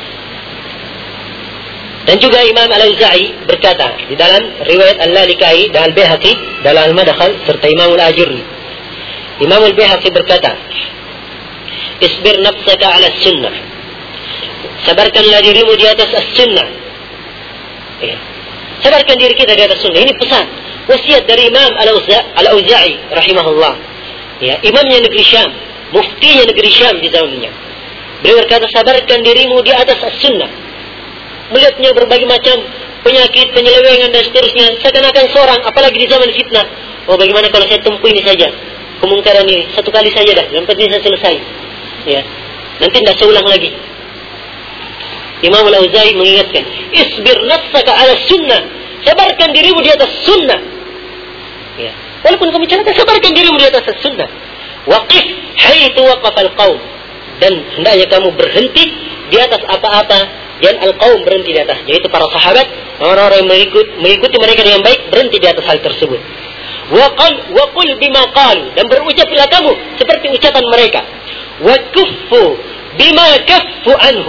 Dan juga Imam Al-Auza'i berkata di dalam riwayat Al-Lalikai dan Al-Baihaqi dalam Al-Madkhal serta Imam Al-Ajurri. Imam Al-Baihaqi berkata, "Isbir nafsaka 'ala sunnah." Sabarkanlah dirimu di atas as-sunnah. Ya. Sabarkan diri kita di atas sunnah. Ini pesan, wasiat dari Imam Al-Auza'i rahimahullah. Ya, imamnya negeri Syam, muftinya negeri Syam di zamannya. Beliau berkata, sabarkan dirimu di atas as-sunnah. Melihatnya berbagai macam penyakit, penyelewengan dan seterusnya, seakan-akan seorang, apalagi di zaman fitnah. Oh, bagaimana kalau saya tempuh ini saja, kemungkaran ini satu kali saja dah, yang penting saya selesai. Ya, nanti tidak seulang lagi. Imam Al-Auza'i mengingatkan, isbir nafsaka ala sunnah, sabarkan dirimu di atas sunnah. Ya. Walaupun kamu celaka, sabarkan dirimu di atas sunnah. Waqif haitsu waqafal qaum, dan hendaknya kamu berhenti di atas apa-apa yang al-qaum berhenti di atas, yaitu para sahabat, orang-orang yang mengikut, mengikuti mereka dengan baik, berhenti di atas hal tersebut. Waqal waqul bima qalu, dan berucaplah kamu seperti ucapan mereka. Wa kuffu bima kaffu anhu,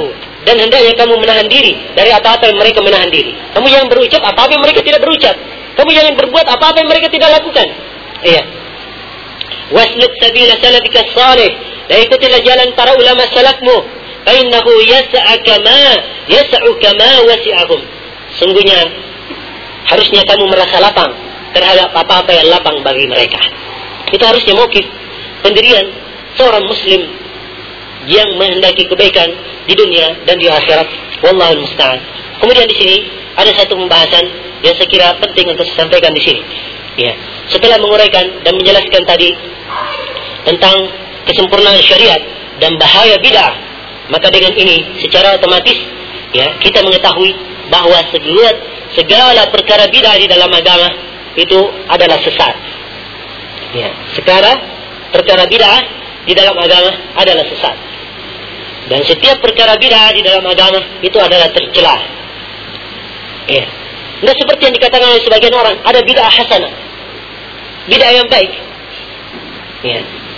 dan hendaknya kamu menahan diri dari apa-apa yang mereka menahan diri. Kamu jangan berucap apa-apa yang mereka tidak berucap. Kamu jangan berbuat apa-apa yang mereka tidak lakukan. Iya. Wasluk sabila salafika salih, dan ikutilah jalan para ulama salafmu. Fa innahu yas'aka ma yas'uka ma wasi'ahum. Sungguhnya harusnya kamu merasa lapang terhadap apa-apa yang lapang bagi mereka. Itu harusnya mukif pendirian seorang muslim yang menghendaki kebaikan di dunia dan di akhirat. Wallahul musta'an. Kemudian di sini ada satu pembahasan yang saya kira penting untuk saya sampaikan di sini. Ya, setelah menguraikan dan menjelaskan tadi tentang kesempurnaan syariat dan bahaya bid'ah, maka dengan ini secara otomatis ya kita mengetahui bahwa segala segala perkara bid'ah di dalam agama itu adalah sesat. Ya, sekarang perkara bid'ah di dalam agama adalah sesat. Dan setiap perkara bid'ah di dalam agama itu adalah tercela. Ya. Tidak seperti yang dikatakan oleh sebagian orang, ada bid'ah hasanah, bid'ah yang baik. Ya.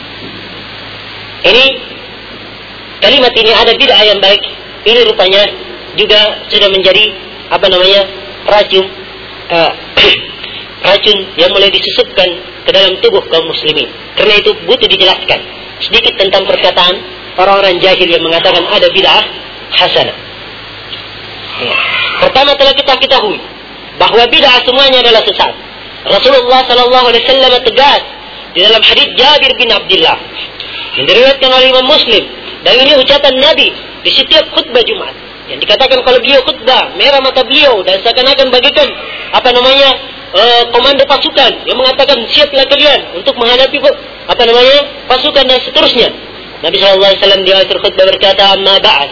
Ini kalimat ini ada bid'ah yang baik. Ini rupanya juga sudah menjadi apa namanya racun, uh, racun yang mulai disusupkan ke dalam tubuh kaum muslimin. Karena itu butuh dijelaskan sedikit tentang perkataan orang-orang jahil yang mengatakan ada bid'ah hasanah. Ya. Pertama telah kita ketahui bahwa bid'ah semuanya adalah sesat. Rasulullah sallallahu alaihi wasallam tegas di dalam hadis Jabir bin Abdullah yang diriwayatkan oleh Imam Muslim, dan ini ucapan Nabi di setiap khutbah Jumat. Yang dikatakan kalau beliau khutbah merah mata beliau dan seakan-akan bagikan apa namanya uh, komando pasukan yang mengatakan siaplah kalian untuk menghadapi apa namanya pasukan dan seterusnya. Nabi sallallahu alaihi wasallam di akhir khutbah berkata, amma ba'd.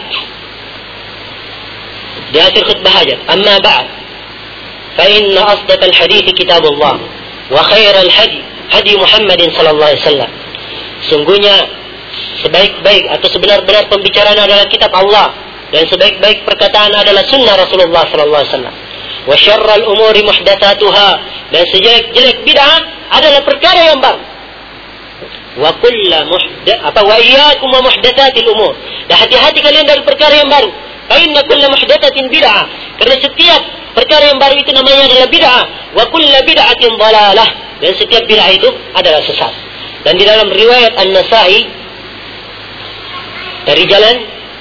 Di akhir khutbah hajat, amma ba'd. Fa inna asdaqal hadits kitabullah wa khairal hadi hadi Muhammadin sallallahu alaihi wasallam. Sungguhnya sebaik-baik atau sebenar-benar pembicaraan adalah kitab Allah, dan sebaik-baik perkataan adalah sunnah Rasulullah sallallahu alaihi wasallam. Wa syarrul umuri muhdatsatuha, dan sejelek-jelek bid'ah adalah perkara yang baru. Wa kullu muhdath apa wa iyyakum wa muhdatsatil umur. Dan hati-hati kalian dari perkara yang baru. Fa inna kullu muhdatsatin bid'ah. Karena setiap perkara yang baru itu namanya adalah bid'ah. Wa kullu bid'atin dhalalah. Dan setiap bid'ah itu adalah sesat. Dan di dalam riwayat An-Nasa'i dari jalan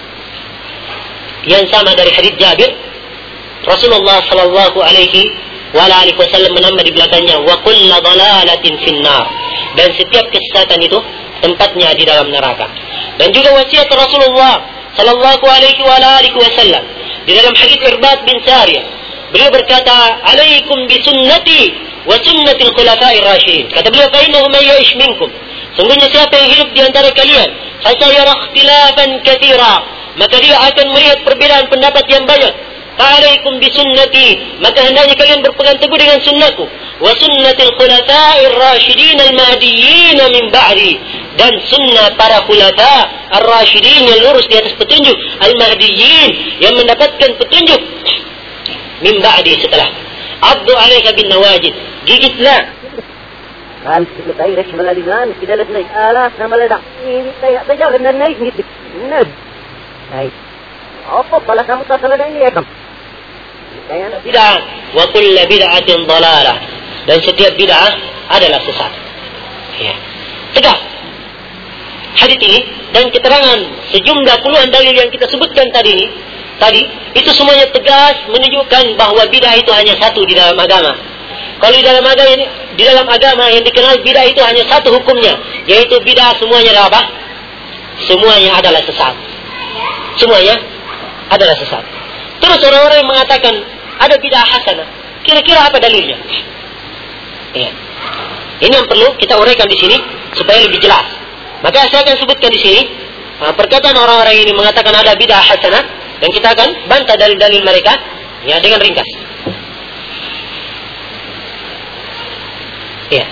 yang sama dari hadits Jabir, Rasulullah sallallahu alaihi wa alihi wasallam menambah di belakangnya wa kullu dhalalatin finnar, dan setiap kesesatan itu tempatnya di dalam neraka. Dan juga wasiat Rasulullah sallallahu alaihi wa alihi wasallam di dalam hadits Irbad bin Sariyah, beliau berkata, alaikum bi sunnati wa sunnatil khulafa'ir rasyidin. Kata beliau, fa innahu may ya'ish minkum, sungguhnya siapa yang hidup di antara kalian, fasayara ikhtilafan katsira, maka dia akan melihat perbedaan pendapat yang banyak. Fa'alaikum bisunnati, maka hendaknya kalian berpegang teguh dengan sunnahku, wa sunnatil khulafa'ir rasyidin al-mahdiyyin min ba'di, dan sunnah para khulafa ar-rasyidin yang lurus di atas petunjuk, al-mahdiyyin yang mendapatkan petunjuk min ba'di setelah. Abdu 'alaika bin nawajid, gigitlah. قال كيف يشمل الإيمان في ذلك آلاف نمل دع تجاوز من النيل نيت النيل هاي أفضل لك متصل إليكم bid'ah wa kullu bid'atin dhalalah, dan setiap bid'ah adalah sesat. Ya. Tegas hadis ini dan keterangan sejumlah puluhan dalil yang kita sebutkan tadi ini, tadi itu semuanya tegas menunjukkan bahwa bid'ah itu hanya satu di dalam agama. Kalau di dalam agama ini, di dalam agama yang dikenal bid'ah itu hanya satu hukumnya, yaitu bid'ah semuanya adalah apa? Semuanya adalah sesat. Semuanya adalah sesat. Terus orang-orang yang mengatakan ada bid'ah hasanah, kira-kira apa dalilnya? Ya. Ini yang perlu kita uraikan di sini supaya lebih jelas. Maka saya akan sebutkan di sini perkataan orang-orang ini mengatakan ada bid'ah hasanah, dan kita akan bantah dalil-dalil mereka ya dengan ringkas. Ya.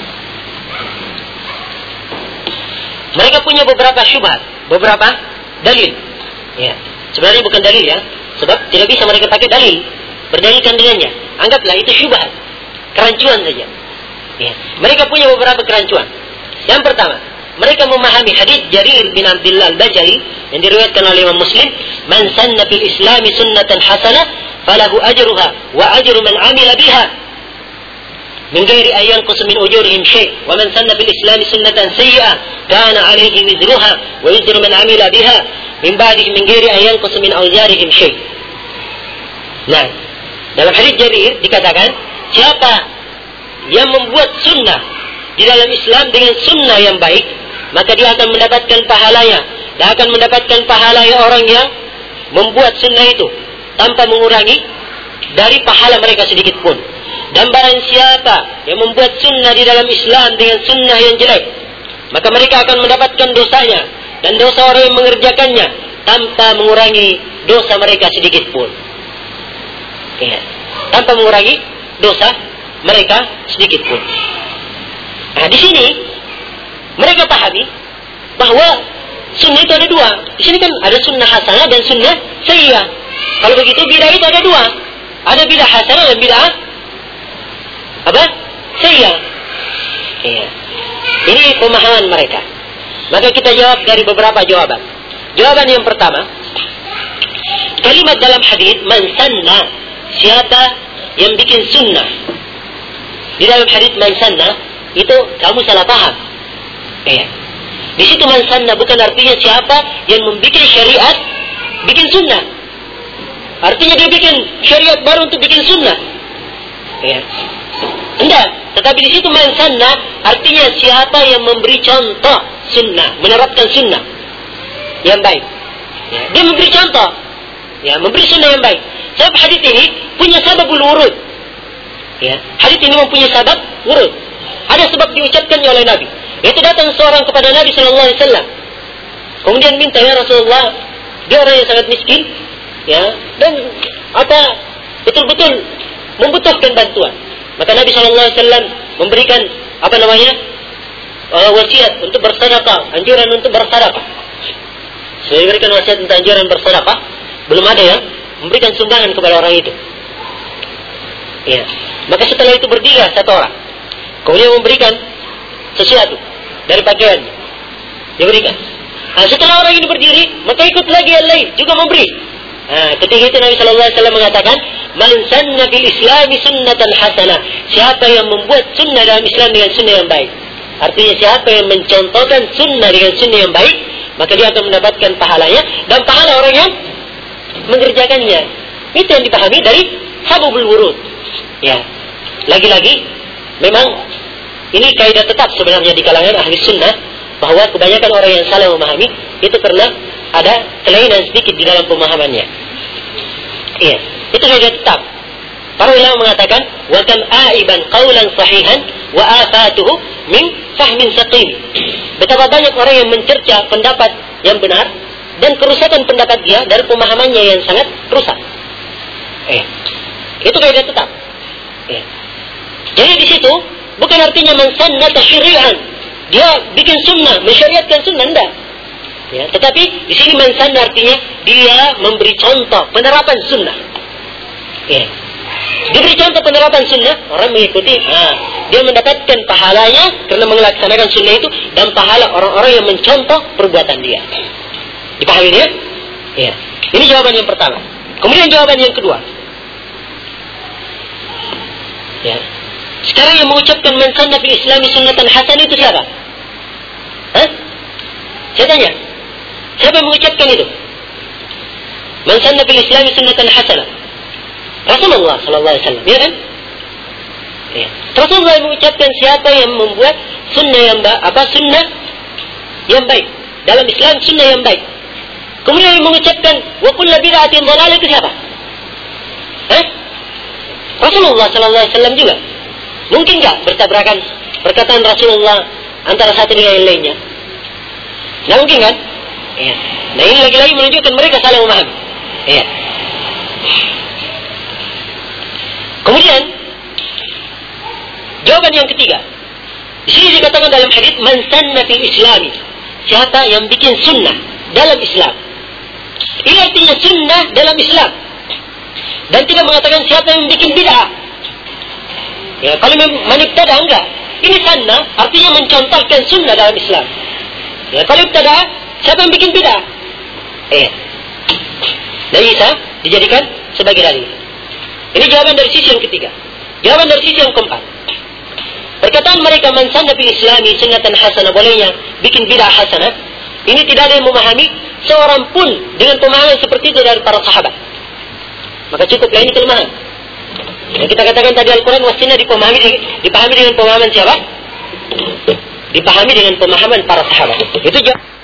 Mereka punya beberapa syubhat, beberapa dalil. Ya. Sebenarnya bukan dalil ya, sebab tidak bisa mereka pakai dalil berdalilkan dengannya. Anggaplah itu syubhat, kerancuan saja. Ya. Mereka punya beberapa kerancuan. Yang pertama, mereka memahami hadis Jarir bin Abdullah Al-Bajali yang diriwayatkan oleh Imam Muslim, "Man sanna fil Islami sunnatan hasanah falahu ajruha wa ajru man 'amila biha min ghairi an yanqus min ujurihim syai', wa man sanna fil Islami sunnatan sayyi'ah kana 'alayhi wizruha wa wizru man 'amila biha min ba'dihi min ghairi an yanqus min awzarihim syai'." Nah, dalam hadis Jarir dikatakan, siapa yang membuat sunnah di dalam Islam dengan sunnah yang baik, maka dia akan mendapatkan pahalanya, dan akan mendapatkan pahalanya orang yang membuat sunnah itu tanpa mengurangi dari pahala mereka sedikit pun. Dan barang siapa yang membuat sunnah di dalam Islam dengan sunnah yang jelek, maka mereka akan mendapatkan dosanya dan dosa orang yang mengerjakannya tanpa mengurangi dosa mereka sedikit pun. Ya, tanpa mengurangi dosa mereka sedikit pun. Nah, di sini mereka pahami bahwa sunnah itu ada dua. Di sini kan ada sunnah hasanah dan sunnah sayyi'ah. Kalau begitu bid'ah itu ada dua. Ada bid'ah hasanah dan bid'ah apa? Sayyi'ah. Ya. Ini pemahaman mereka. Maka kita jawab dari beberapa jawaban. Jawaban yang pertama, kalimat dalam hadis man sanna, siapa yang bikin sunnah. Di dalam hadis man sanna itu kamu salah paham. Ya. Di situ man sanna bukan artinya siapa yang membuat syariat bikin sunnah. Artinya dia bikin syariat baru untuk bikin sunnah. Ya. Tidak. Tetapi di situ man sanna artinya siapa yang memberi contoh sunnah, menerapkan sunnah yang baik. Ya. Dia memberi contoh, ya, memberi sunnah yang baik. Sebab hadis ini punya sababul wurud. Ya. Hadis ini mempunyai sabab wurud. Ada sebab diucapkannya oleh Nabi. Itu datang seorang kepada Nabi Sallallahu Alaihi Wasallam, kemudian minta, ya Rasulullah, dia orang yang sangat miskin, ya, dan apa betul-betul membutuhkan bantuan. Maka Nabi Sallallahu Alaihi Wasallam memberikan apa namanya uh, wasiat untuk bersedekah, anjuran untuk bersedekah. Saya berikan wasiat untuk anjuran bersedekah, belum ada yang memberikan sumbangan kepada orang itu. Ya, maka setelah itu berdiri satu orang, kemudian memberikan sesuatu dari pakaiannya, dia berikan. Nah, setelah orang ini berdiri, maka ikut lagi yang lain juga memberi. Nah, ketika itu Nabi Sallallahu Alaihi Wasallam mengatakan, "Man sanna fil Islami sunnatan hasanah." Siapa yang membuat sunnah dalam Islam dengan sunnah yang baik. Artinya siapa yang mencontohkan sunnah dengan sunnah yang baik, maka dia akan mendapatkan pahalanya dan pahala orang yang mengerjakannya. Itu yang dipahami dari sababul wurud. Ya, lagi-lagi memang ini kaidah tetap sebenarnya di kalangan ahli sunnah, bahwa kebanyakan orang yang salah memahami itu karena ada kelainan sedikit di dalam pemahamannya. Iya, itu kaidah tetap. Para ulama mengatakan, wa kam aiban qaulan sahihan wa afatuhu min fahmin saqim. Betapa banyak orang yang mencerca pendapat yang benar dan kerusakan pendapat dia dari pemahamannya yang sangat rusak. Iya, itu kaidah tetap. Iya. Jadi di situ bukan artinya man sanna tasyri'an, dia bikin sunnah, mensyariatkan sunnah, enggak. Ya, tetapi di sini man sanna artinya dia memberi contoh penerapan sunnah. Ya. Diberi contoh penerapan sunnah, orang mengikuti, nah, dia mendapatkan pahalanya karena melaksanakan sunnah itu dan pahala orang-orang yang mencontoh perbuatan dia. Dipahami ya? Ya. Ini jawaban yang pertama. Kemudian jawaban yang kedua. Ya. Sekarang yang mengucapkan man sanna fil Islami sunnatan hasanah itu siapa? Hah? Saya tanya. Siapa yang mengucapkan itu? Man sanna fil Islami sunnatan hasanah. Rasulullah sallallahu alaihi wasallam, ya kan? Ya. Rasulullah yang mengucapkan siapa yang membuat sunnah yang baik, apa sunnah yang baik dalam Islam, sunnah yang baik. Kemudian yang mengucapkan wa kullu bid'atin dhalalah itu siapa? Hah? Rasulullah sallallahu alaihi wasallam juga. Mungkin enggak bertabrakan perkataan Rasulullah antara satu dengan yang lainnya? Nah, mungkin kan? Ya. Nah, ini lagi-lagi menunjukkan mereka salah memahami. Ya. Kemudian jawaban yang ketiga. Di sini dikatakan dalam hadis man sanna fil Islami. Siapa yang bikin sunnah dalam Islam. Ini artinya sunnah dalam Islam. Dan tidak mengatakan siapa yang bikin bid'ah. Ya, kalau manibtada enggak. Ini sunnah artinya mencontohkan sunnah dalam Islam. Ya, kalau ibtada, siapa yang bikin bid'ah? Eh, tidak bisa dijadikan sebagai dalil. Ini jawaban dari sisi yang ketiga. Jawaban dari sisi yang keempat. Perkataan mereka man sanna fil islami sunnatan hasanah, bolehnya bikin bid'ah hasanah. Ini tidak ada yang memahami seorang pun dengan pemahaman seperti itu dari para sahabat. Maka cukuplah ini kelemahan. Yang kita katakan tadi Al-Quran wasina dipahami dipahami dengan pemahaman siapa? Dipahami dengan pemahaman para sahabat. Itu jawab.